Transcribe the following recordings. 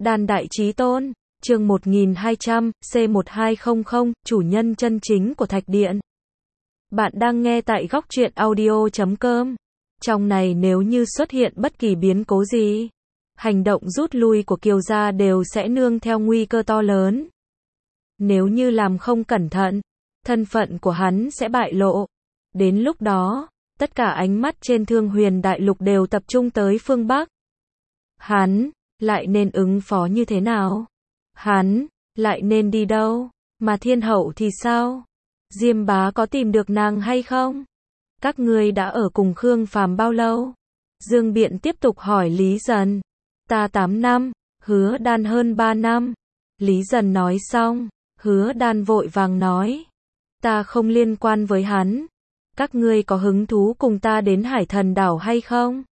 Đan Đại Chí Tôn, chương 1200, C1200, chủ nhân chân chính của Thạch Điện. Bạn đang nghe tại góc truyện audio.com. Trong này nếu như xuất hiện bất kỳ biến cố gì, hành động rút lui của Kiều gia đều sẽ nương theo nguy cơ to lớn. Nếu như làm không cẩn thận, thân phận của hắn sẽ bại lộ. Đến lúc đó, tất cả ánh mắt trên Thương Huyền Đại Lục đều tập trung tới phương Bắc. Hắn lại nên ứng phó như thế nào? Hắn lại nên đi đâu? Mà Thiên Hậu thì sao? Diêm Bá có tìm được nàng hay không? Các ngươi đã ở cùng Khương Phàm bao lâu? Dương Biện tiếp tục hỏi Lý Dần. Ta 8 năm, Hứa Đan hơn 3 năm. Lý Dần nói xong, Hứa Đan vội vàng nói. Ta không liên quan với hắn. Các ngươi có hứng thú cùng ta đến Hải Thần Đảo hay không?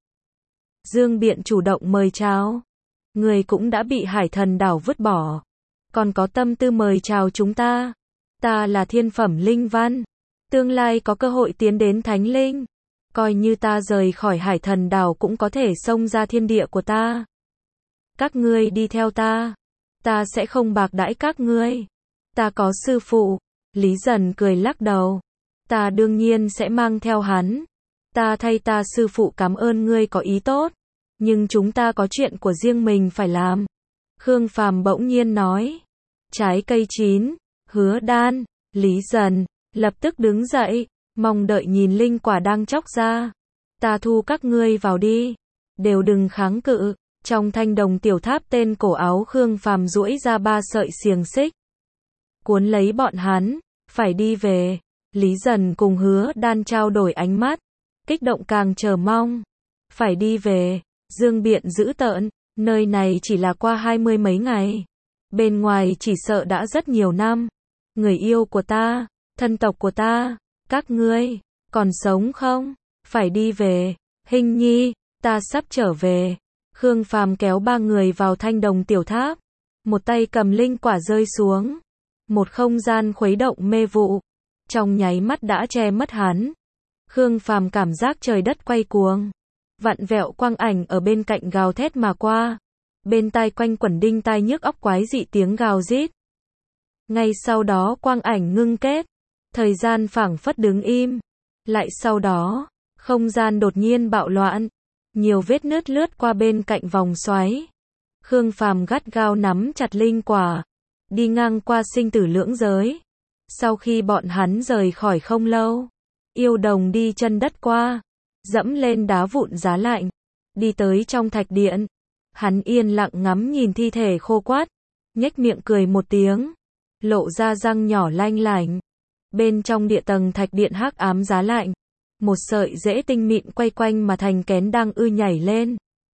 Dương Biện chủ động mời chào. Người cũng đã bị Hải Thần Đảo vứt bỏ, còn có tâm tư mời chào chúng ta. Ta là thiên phẩm linh văn, tương lai có cơ hội tiến đến thánh linh. Coi như ta rời khỏi Hải Thần Đảo cũng có thể xông ra thiên địa của ta. Các ngươi đi theo ta, ta sẽ không bạc đãi các ngươi. Ta có sư phụ. Lý Dần cười lắc đầu. Ta đương nhiên sẽ mang theo hắn. Ta thay ta sư phụ cảm ơn ngươi có ý tốt. Nhưng chúng ta có chuyện của riêng mình phải làm. Khương Phàm bỗng nhiên nói. Trái cây chín, Hứa Đan, Lý Dần lập tức đứng dậy, mong đợi nhìn linh quả đang chóc ra. Ta thu các ngươi vào đi, đều đừng kháng cự. Trong thanh đồng tiểu tháp tên cổ áo Khương Phàm duỗi ra 3 sợi xiềng xích, cuốn lấy bọn hắn, phải đi về. Lý Dần cùng Hứa Đan trao đổi ánh mắt, kích động càng chờ mong. Phải đi về. Dương Biện dữ tợn, nơi này chỉ là qua 20 mấy ngày. Bên ngoài chỉ sợ đã rất nhiều năm. Người yêu của ta, thân tộc của ta, các ngươi, còn sống không? Phải đi về. Hình nhi, ta sắp trở về. Khương Phàm kéo 3 người vào thanh đồng tiểu tháp. Một tay cầm linh quả rơi xuống. Một không gian khuấy động mê vụ. Trong nháy mắt đã che mất hắn. Khương Phàm cảm giác trời đất quay cuồng. Vặn vẹo quang ảnh ở bên cạnh gào thét mà qua. Bên tai quanh quẩn đinh tai nhức óc quái dị tiếng gào rít. Ngay sau đó quang ảnh ngưng kết. Thời gian phảng phất đứng im. Lại sau đó, không gian đột nhiên bạo loạn. Nhiều vết nứt lướt qua bên cạnh vòng xoáy. Khương Phàm gắt gao nắm chặt linh quả. Đi ngang qua sinh tử lưỡng giới. Sau khi bọn hắn rời khỏi không lâu, yêu đồng đi chân đất qua. Dẫm lên đá vụn giá lạnh, đi tới trong thạch điện. Hắn yên lặng ngắm nhìn thi thể khô quắt, nhếch miệng cười một tiếng, lộ ra răng nhỏ lanh lảnh. Bên trong địa tầng thạch điện hắc ám giá lạnh, một sợi rễ tinh mịn quay quanh mà thành kén đang nhảy lên,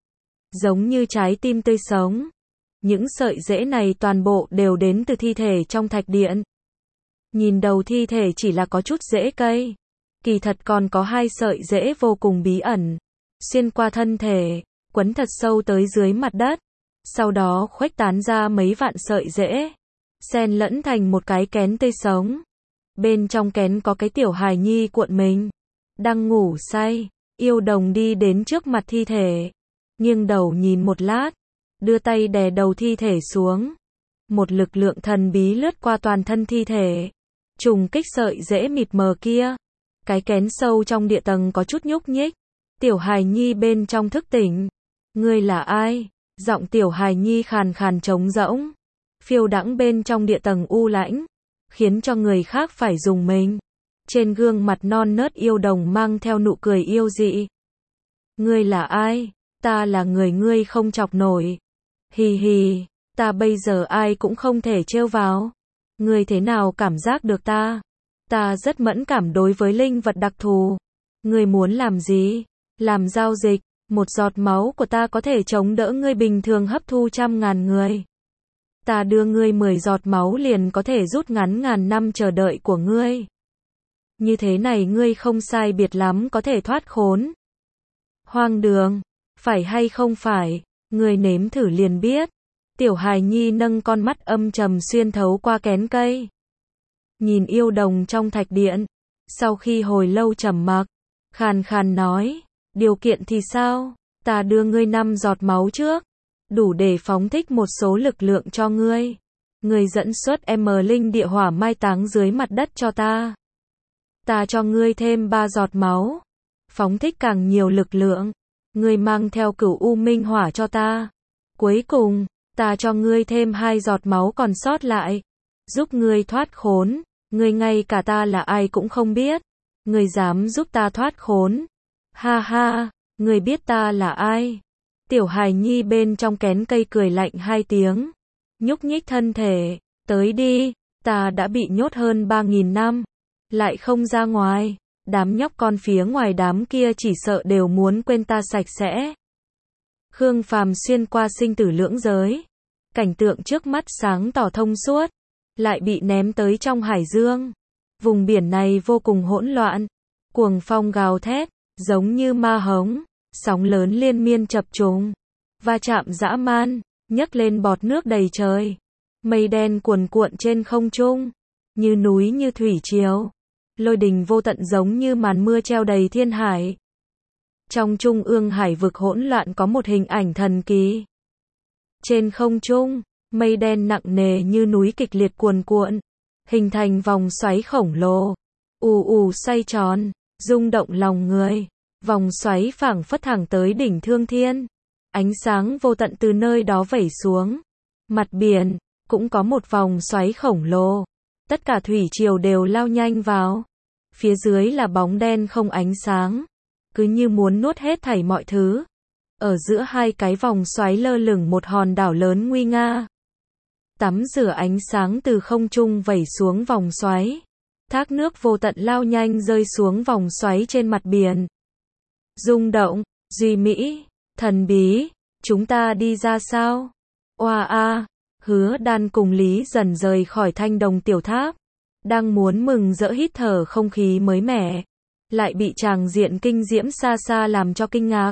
giống như trái tim tươi sống. Những sợi rễ này toàn bộ đều đến từ thi thể trong thạch điện. Nhìn đầu thi thể chỉ là có chút rễ cây, kỳ thật còn có 2 sợi rễ vô cùng bí ẩn, xuyên qua thân thể, quấn thật sâu tới dưới mặt đất, sau đó khuếch tán ra mấy vạn sợi rễ, xen lẫn thành một cái kén tươi sống. Bên trong kén có cái tiểu hài nhi cuộn mình, đang ngủ say. Yêu đồng đi đến trước mặt thi thể, nghiêng đầu nhìn một lát, đưa tay đè đầu thi thể xuống. Một lực lượng thần bí lướt qua toàn thân thi thể, trùng kích sợi rễ mịt mờ kia. Cái kén sâu trong địa tầng có chút nhúc nhích. Tiểu hài nhi bên trong thức tỉnh. Ngươi là ai? Giọng tiểu hài nhi khàn khàn trống rỗng, phiêu đãng bên trong địa tầng u lãnh, khiến cho người khác phải rùng mình. Trên gương mặt non nớt yêu đồng mang theo nụ cười yêu dị. Ngươi là ai? Ta là người ngươi không chọc nổi. Hì hì, ta bây giờ ai cũng không thể trêu vào. Ngươi thế nào cảm giác được ta? Ta rất mẫn cảm đối với linh vật đặc thù. Ngươi muốn làm gì? Làm giao dịch. Một giọt máu của ta có thể chống đỡ ngươi bình thường hấp thu 100.000 người. Ta đưa ngươi 10 giọt máu liền có thể rút ngắn ngàn năm chờ đợi của ngươi. Như thế này ngươi không sai biệt lắm có thể thoát khốn. Hoang đường. Phải hay không phải? Ngươi nếm thử liền biết. Tiểu hài nhi nâng con mắt âm trầm xuyên thấu qua kén cây. Nhìn yêu đồng trong thạch điện. Sau khi hồi lâu trầm mặc, khàn khàn nói. Điều kiện thì sao? Ta đưa ngươi 5 giọt máu trước. đủ để phóng thích một số lực lượng cho ngươi. Ngươi dẫn xuất linh địa hỏa mai táng dưới mặt đất cho ta. Ta cho ngươi thêm 3 giọt máu, phóng thích càng nhiều lực lượng. Ngươi mang theo cửu u minh hỏa cho ta. Cuối cùng, ta cho ngươi thêm 2 giọt máu còn sót lại, giúp ngươi thoát khốn. Ngươi ngay cả ta là ai cũng không biết. Ngươi dám giúp ta thoát khốn. Ha ha, ngươi biết ta là ai? Tiểu hài nhi bên trong kén cây cười lạnh 2 tiếng. Nhúc nhích thân thể, tới đi, ta đã bị nhốt hơn 3.000 năm, lại không ra ngoài. Đám nhóc con phía ngoài đám kia chỉ sợ đều muốn quên ta sạch sẽ. Khương Phàm xuyên qua sinh tử lưỡng giới. Cảnh tượng trước mắt sáng tỏ thông suốt, lại bị ném tới trong hải dương. Vùng biển này vô cùng hỗn loạn, cuồng phong gào thét, giống như ma hống, sóng lớn liên miên chập trùng, va chạm dã man, nhấc lên bọt nước đầy trời. Mây đen cuồn cuộn trên không trung, như núi như thủy triều. Lôi đình vô tận giống như màn mưa treo đầy thiên hải. Trong trung ương hải vực hỗn loạn có một hình ảnh thần kỳ. Trên không trung, mây đen nặng nề như núi kịch liệt cuồn cuộn, hình thành vòng xoáy khổng lồ, ù ù xoay tròn, rung động lòng người. Vòng xoáy phảng phất thẳng tới đỉnh Thương Thiên. Ánh sáng vô tận từ nơi đó vẩy xuống. Mặt biển cũng có một vòng xoáy khổng lồ. Tất cả thủy triều đều lao nhanh vào. Phía dưới là bóng đen không ánh sáng, cứ như muốn nuốt hết thảy mọi thứ. Ở giữa hai cái vòng xoáy lơ lửng một hòn đảo lớn nguy nga. Tắm rửa ánh sáng từ không trung vẩy xuống vòng xoáy. Thác nước vô tận lao nhanh rơi xuống vòng xoáy trên mặt biển. Rung động, duy mỹ, thần bí, chúng ta đi ra sao? Oa a, Hứa Đan cùng Lý Dần rời khỏi Thanh Đồng tiểu tháp, đang muốn mừng rỡ hít thở không khí mới mẻ, lại bị tràng diện kinh diễm xa xa làm cho kinh ngạc.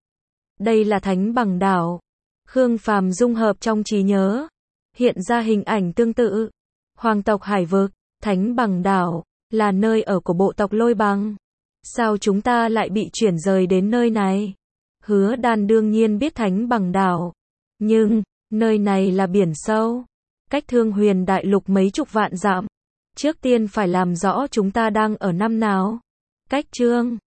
Đây là Thánh Bằng Đảo. Khương Phàm dung hợp trong trí nhớ, hiện ra hình ảnh tương tự. Hoàng tộc Hải Vực, Thánh Bằng Đảo, là nơi ở của bộ tộc Lôi Bằng. Sao chúng ta lại bị chuyển rời đến nơi này? Hứa Đan đương nhiên biết Thánh Bằng Đảo, nhưng nơi này là biển sâu, cách Thương Huyền Đại Lục mấy chục vạn dặm. Trước tiên phải làm rõ chúng ta đang ở năm nào. Cách chương